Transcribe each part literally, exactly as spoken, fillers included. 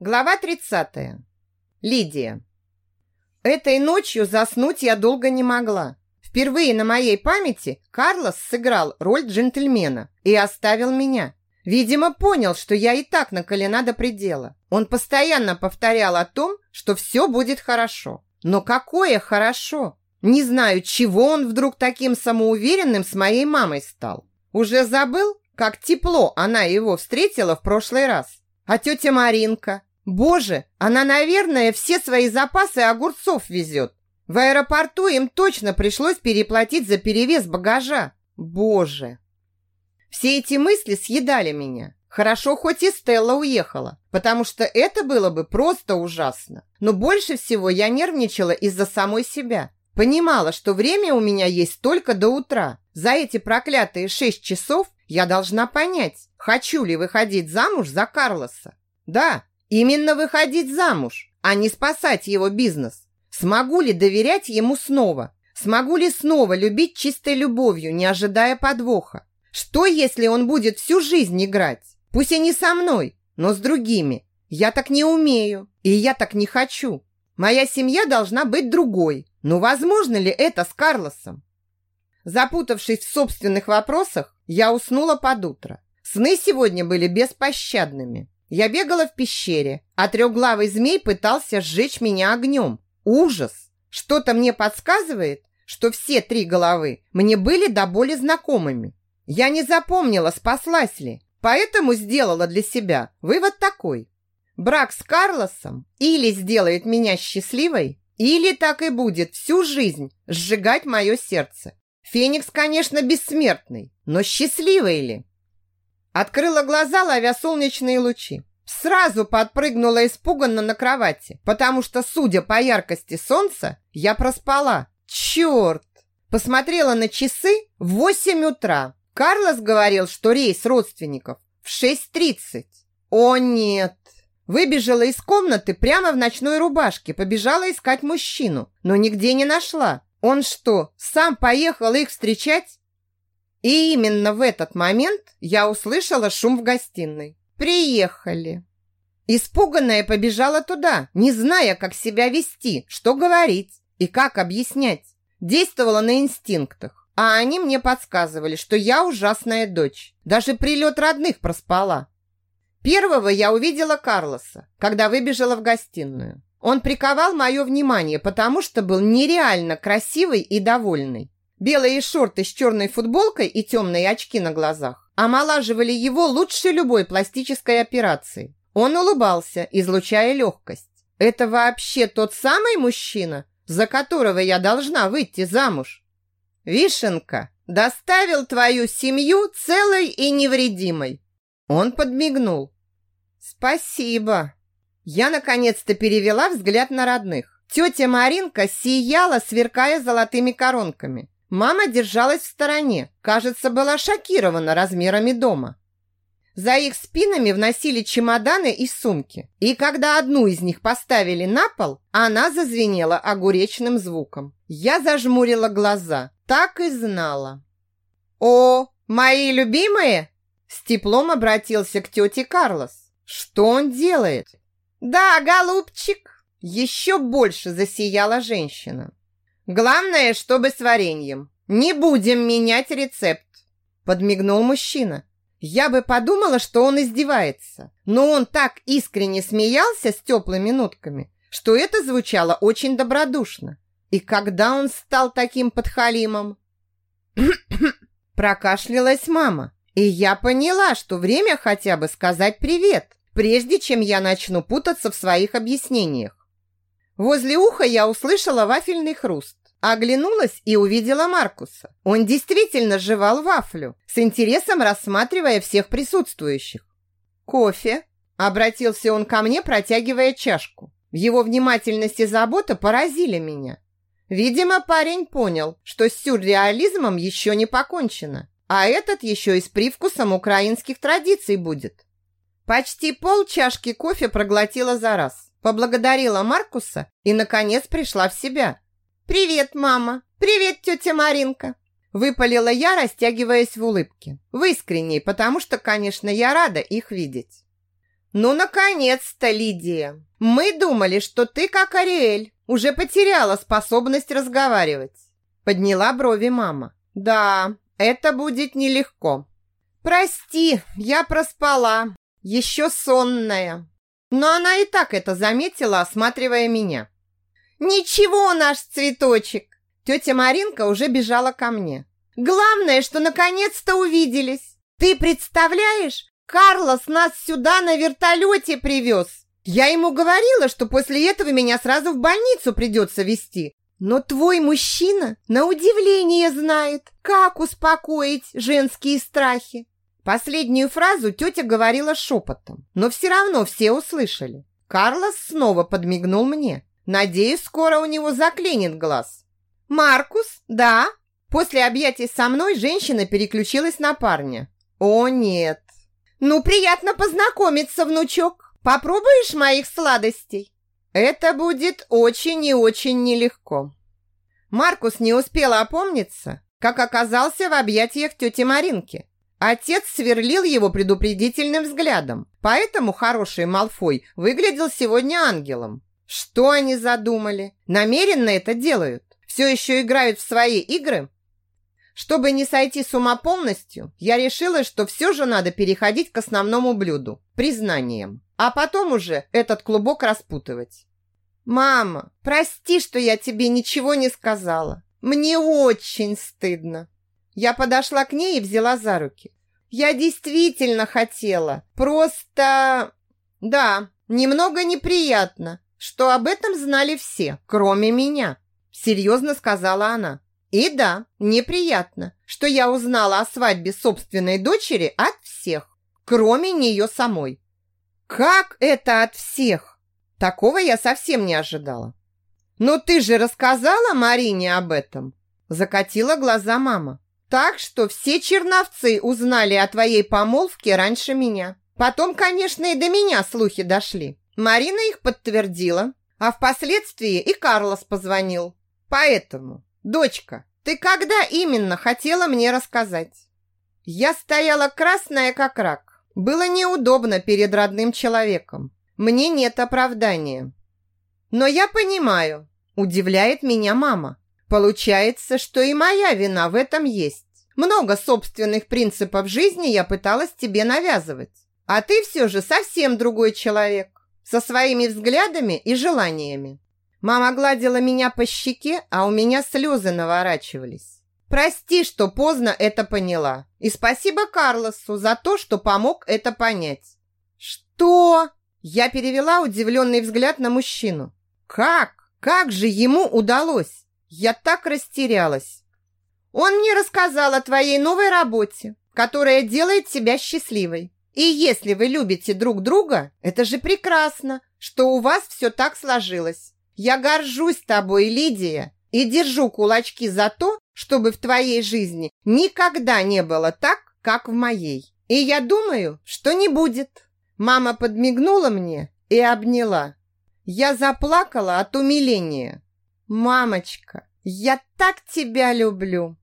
Глава тридцатая. Лидия. Этой ночью заснуть я долго не могла. Впервые на моей памяти Карлос сыграл роль джентльмена и оставил меня. Видимо, понял, что я и так накалена до предела. Он постоянно повторял о том, что все будет хорошо. Но какое хорошо? Не знаю, чего он вдруг таким самоуверенным с моей мамой стал. Уже забыл, как тепло она его встретила в прошлый раз. А тетя Маринка? Боже, она, наверное, все свои запасы огурцов везет. В аэропорту им точно пришлось переплатить за перевес багажа. Боже. Все эти мысли съедали меня. Хорошо, хоть и Стелла уехала, потому что это было бы просто ужасно. Но больше всего я нервничала из-за самой себя. Понимала, что время у меня есть только до утра. За эти проклятые шесть часов я должна понять, хочу ли выходить замуж за Карлоса. Да, именно выходить замуж, а не спасать его бизнес. Смогу ли доверять ему снова? Смогу ли снова любить чистой любовью, не ожидая подвоха? Что, если он будет всю жизнь играть? Пусть и не со мной, но с другими. Я так не умею, и я так не хочу. Моя семья должна быть другой. Но возможно ли это с Карлосом? Запутавшись в собственных вопросах, я уснула под утро. Сны сегодня были беспощадными. Я бегала в пещере, а трехглавый змей пытался сжечь меня огнем. Ужас! Что-то мне подсказывает, что все три головы мне были до боли знакомыми. Я не запомнила, спаслась ли, поэтому сделала для себя вывод такой. Брак с Карлосом или сделает меня счастливой, или так и будет всю жизнь сжигать мое сердце. Феникс, конечно, бессмертный, но счастливый ли? Открыла глаза, ловя солнечные лучи. Сразу подпрыгнула испуганно на кровати, потому что, судя по яркости солнца, я проспала. Черт! Посмотрела на часы в восемь утра. Карлос говорил, что рейс родственников в шесть тридцать. О нет! Выбежала из комнаты прямо в ночной рубашке, побежала искать мужчину, но нигде не нашла. Он что, сам поехал их встречать? И именно в этот момент я услышала шум в гостиной. Приехали. Испуганная побежала туда, не зная, как себя вести, что говорить и как объяснять. Действовала на инстинктах, а они мне подсказывали, что я ужасная дочь. Даже прилет родных проспала. Первого я увидела Карлоса, когда выбежала в гостиную. Он приковал мое внимание, потому что был нереально красивый и довольный. Белые шорты с черной футболкой и темные очки на глазах омолаживали его лучше любой пластической операции. Он улыбался, излучая легкость. Это вообще тот самый мужчина, за которого я должна выйти замуж? Вишенка, доставил твою семью целой и невредимой. Он подмигнул. Спасибо. Я наконец-то перевела взгляд на родных. Тетя Маринка сияла, сверкая золотыми коронками. Мама держалась в стороне, кажется, была шокирована размерами дома. За их спинами вносили чемоданы и сумки. И когда одну из них поставили на пол, она зазвенела огуречным звуком. Я зажмурила глаза, так и знала. «О, мои любимые!» С теплом обратился к тете Карлос. «Что он делает?» «Да, голубчик!» Еще больше засияла женщина. «Главное, чтобы с вареньем. Не будем менять рецепт», подмигнул мужчина. Я бы подумала, что он издевается, но он так искренне смеялся с теплыми нотками, что это звучало очень добродушно. И когда он стал таким подхалимом? Прокашлялась мама, и я поняла, что время хотя бы сказать привет, прежде чем я начну путаться в своих объяснениях. Возле уха я услышала вафельный хруст. Оглянулась и увидела Маркуса. Он действительно жевал вафлю, с интересом рассматривая всех присутствующих. «Кофе?» – обратился он ко мне, протягивая чашку. Его внимательность и забота поразили меня. Видимо, парень понял, что с сюрреализмом еще не покончено, а этот еще и с привкусом украинских традиций будет. Почти пол чашки кофе проглотила за раз, поблагодарила Маркуса и, наконец, пришла в себя. «Привет, мама! Привет, тетя Маринка!» Выпалила я, растягиваясь в улыбке. В искренней, потому что, конечно, я рада их видеть. «Ну, наконец-то, Лидия! Мы думали, что ты, как Ариэль, уже потеряла способность разговаривать». Подняла брови мама. «Да, это будет нелегко». «Прости, я проспала, еще сонная». Но она и так это заметила, осматривая меня. «Ничего, наш цветочек!» Тетя Маринка уже бежала ко мне. «Главное, что наконец-то увиделись. Ты представляешь, Карлос нас сюда на вертолете привез. Я ему говорила, что после этого меня сразу в больницу придется везти. Но твой мужчина на удивление знает, как успокоить женские страхи». Последнюю фразу тетя говорила шепотом, но все равно все услышали. Карлос снова подмигнул мне. Надеюсь, скоро у него заклинит глаз. «Маркус, да?» После объятий со мной женщина переключилась на парня. «О, нет!» «Ну, приятно познакомиться, внучок. Попробуешь моих сладостей?» «Это будет очень и очень нелегко». Маркус не успел опомниться, как оказался в объятиях тети Маринки. Отец сверлил его предупредительным взглядом, поэтому хороший Малфой выглядел сегодня ангелом. Что они задумали? Намеренно это делают? Все еще играют в свои игры? Чтобы не сойти с ума полностью, я решила, что все же надо переходить к основному блюду – признаниям, а потом уже этот клубок распутывать. «Мама, прости, что я тебе ничего не сказала. Мне очень стыдно». Я подошла к ней и взяла за руки. «Я действительно хотела, просто...» «Да, немного неприятно, что об этом знали все, кроме меня», серьезно сказала она. «И да, неприятно, что я узнала о свадьбе собственной дочери от всех, кроме нее самой». «Как это от всех?» Такого я совсем не ожидала. «Но ты же рассказала Марине об этом?» Закатила глаза мама. «Так что все черновцы узнали о твоей помолвке раньше меня. Потом, конечно, и до меня слухи дошли. Марина их подтвердила, а впоследствии и Карлос позвонил. Поэтому, дочка, ты когда именно хотела мне рассказать?» Я стояла красная, как рак. Было неудобно перед родным человеком. Мне нет оправдания. «Но я понимаю», удивляет меня мама. «Получается, что и моя вина в этом есть. Много собственных принципов жизни я пыталась тебе навязывать. А ты все же совсем другой человек, со своими взглядами и желаниями». Мама гладила меня по щеке, а у меня слезы наворачивались. «Прости, что поздно это поняла. И спасибо Карлосу за то, что помог это понять». «Что?» Я перевела удивленный взгляд на мужчину. «Как? Как же ему удалось?» Я так растерялась. «Он мне рассказал о твоей новой работе, которая делает тебя счастливой. И если вы любите друг друга, это же прекрасно, что у вас все так сложилось. Я горжусь тобой, Лидия, и держу кулачки за то, чтобы в твоей жизни никогда не было так, как в моей. И я думаю, что не будет». Мама подмигнула мне и обняла. Я заплакала от умиления. «Мамочка, я так тебя люблю!»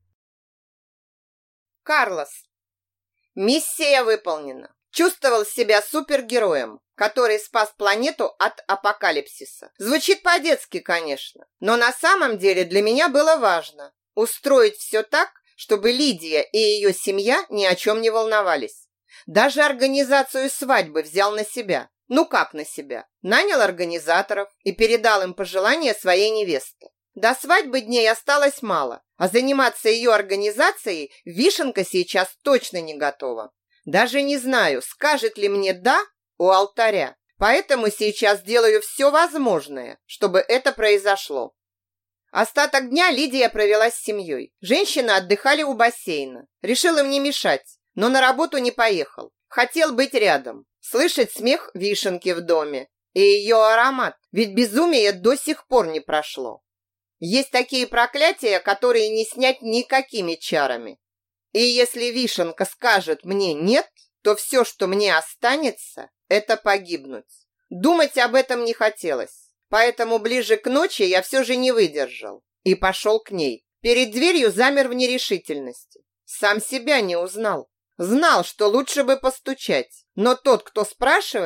Карлос. Миссия выполнена. Чувствовал себя супергероем, который спас планету от апокалипсиса. Звучит по-детски, конечно, но на самом деле для меня было важно устроить все так, чтобы Лидия и ее семья ни о чем не волновались. Даже организацию свадьбы взял на себя. Ну как на себя? Нанял организаторов и передал им пожелания своей невесты. До свадьбы дней осталось мало, а заниматься ее организацией Вишенка сейчас точно не готова. Даже не знаю, скажет ли мне «да» у алтаря, поэтому сейчас делаю все возможное, чтобы это произошло. Остаток дня Лидия провела с семьей. Женщины отдыхали у бассейна. Решил им не мешать, но на работу не поехал. Хотел быть рядом, слышать смех Вишенки в доме и ее аромат, ведь безумие до сих пор не прошло. Есть такие проклятия, которые не снять никакими чарами. И если Вишенка скажет мне «нет», то все, что мне останется, это погибнуть. Думать об этом не хотелось, поэтому ближе к ночи я все же не выдержал и пошел к ней. Перед дверью замер в нерешительности. Сам себя не узнал. Знал, что лучше бы постучать, но тот, кто спрашивает,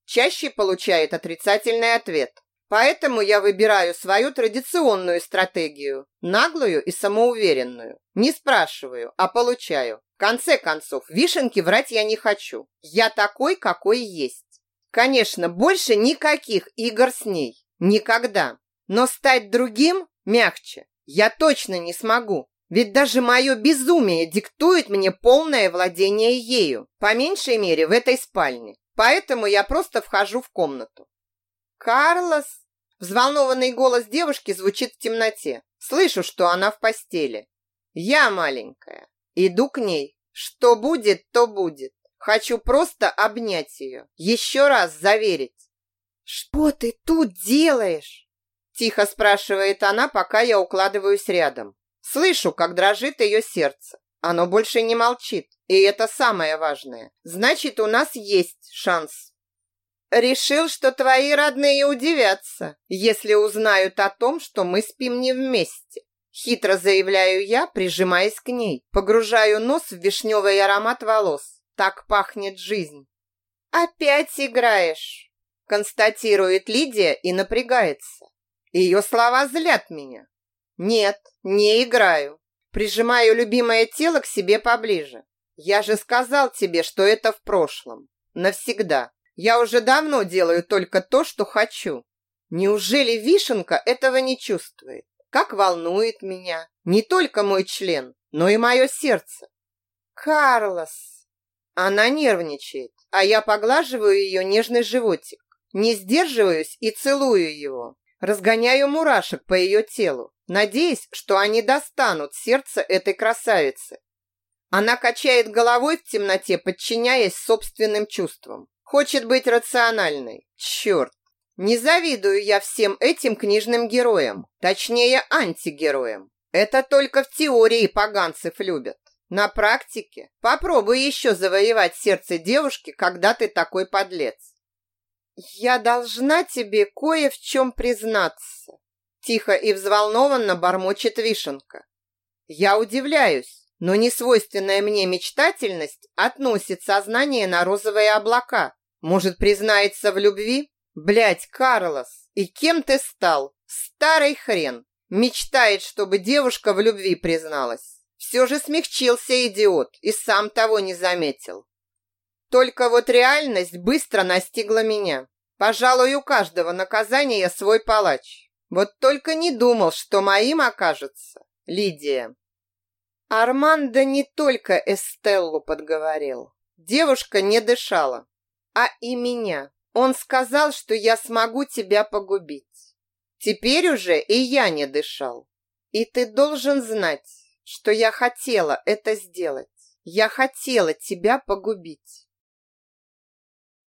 чаще получает отрицательный ответ. Поэтому я выбираю свою традиционную стратегию, наглую и самоуверенную. Не спрашиваю, а получаю. В конце концов, вишенки врать я не хочу. Я такой, какой есть. Конечно, больше никаких игр с ней. Никогда. Но стать другим, мягче, я точно не смогу. Ведь даже мое безумие диктует мне полное владение ею. По меньшей мере в этой спальне. Поэтому я просто вхожу в комнату. «Карлос!» Взволнованный голос девушки звучит в темноте. Слышу, что она в постели. Я маленькая. Иду к ней. Что будет, то будет. Хочу просто обнять ее. Еще раз заверить. «Что ты тут делаешь?» Тихо спрашивает она, пока я укладываюсь рядом. Слышу, как дрожит ее сердце. Оно больше не молчит. И это самое важное. Значит, у нас есть шанс. Решил, что твои родные удивятся, если узнают о том, что мы спим не вместе. Хитро заявляю я, прижимаясь к ней. Погружаю нос в вишневый аромат волос. Так пахнет жизнь. «Опять играешь», констатирует Лидия и напрягается. Ее слова злят меня. Нет, не играю. Прижимаю любимое тело к себе поближе. Я же сказал тебе, что это в прошлом. Навсегда. Я уже давно делаю только то, что хочу. Неужели вишенка этого не чувствует? Как волнует меня не только мой член, но и мое сердце. Карлос. Она нервничает, а я поглаживаю ее нежный животик. Не сдерживаюсь и целую его. Разгоняю мурашек по ее телу, надеясь, что они достанут сердце этой красавицы. Она качает головой в темноте, подчиняясь собственным чувствам. Хочет быть рациональной. Черт! Не завидую я всем этим книжным героям, точнее антигероям. Это только в теории поганцев любят. На практике попробуй еще завоевать сердце девушки, когда ты такой подлец. Я должна тебе кое в чем признаться. Тихо и взволнованно бормочет вишенка. Я удивляюсь. Но несвойственная мне мечтательность относит сознание на розовые облака. Может, признается в любви? Блядь, Карлос, и кем ты стал? Старый хрен. Мечтает, чтобы девушка в любви призналась. Все же смягчился идиот и сам того не заметил. Только вот реальность быстро настигла меня. Пожалуй, у каждого наказания свой палач. Вот только не думал, что моим окажется Лидия. Армандо не только Эстеллу подговорил. Девушка не дышала, а и меня. Он сказал, что я смогу тебя погубить. Теперь уже и я не дышал. И ты должен знать, что я хотела это сделать. Я хотела тебя погубить.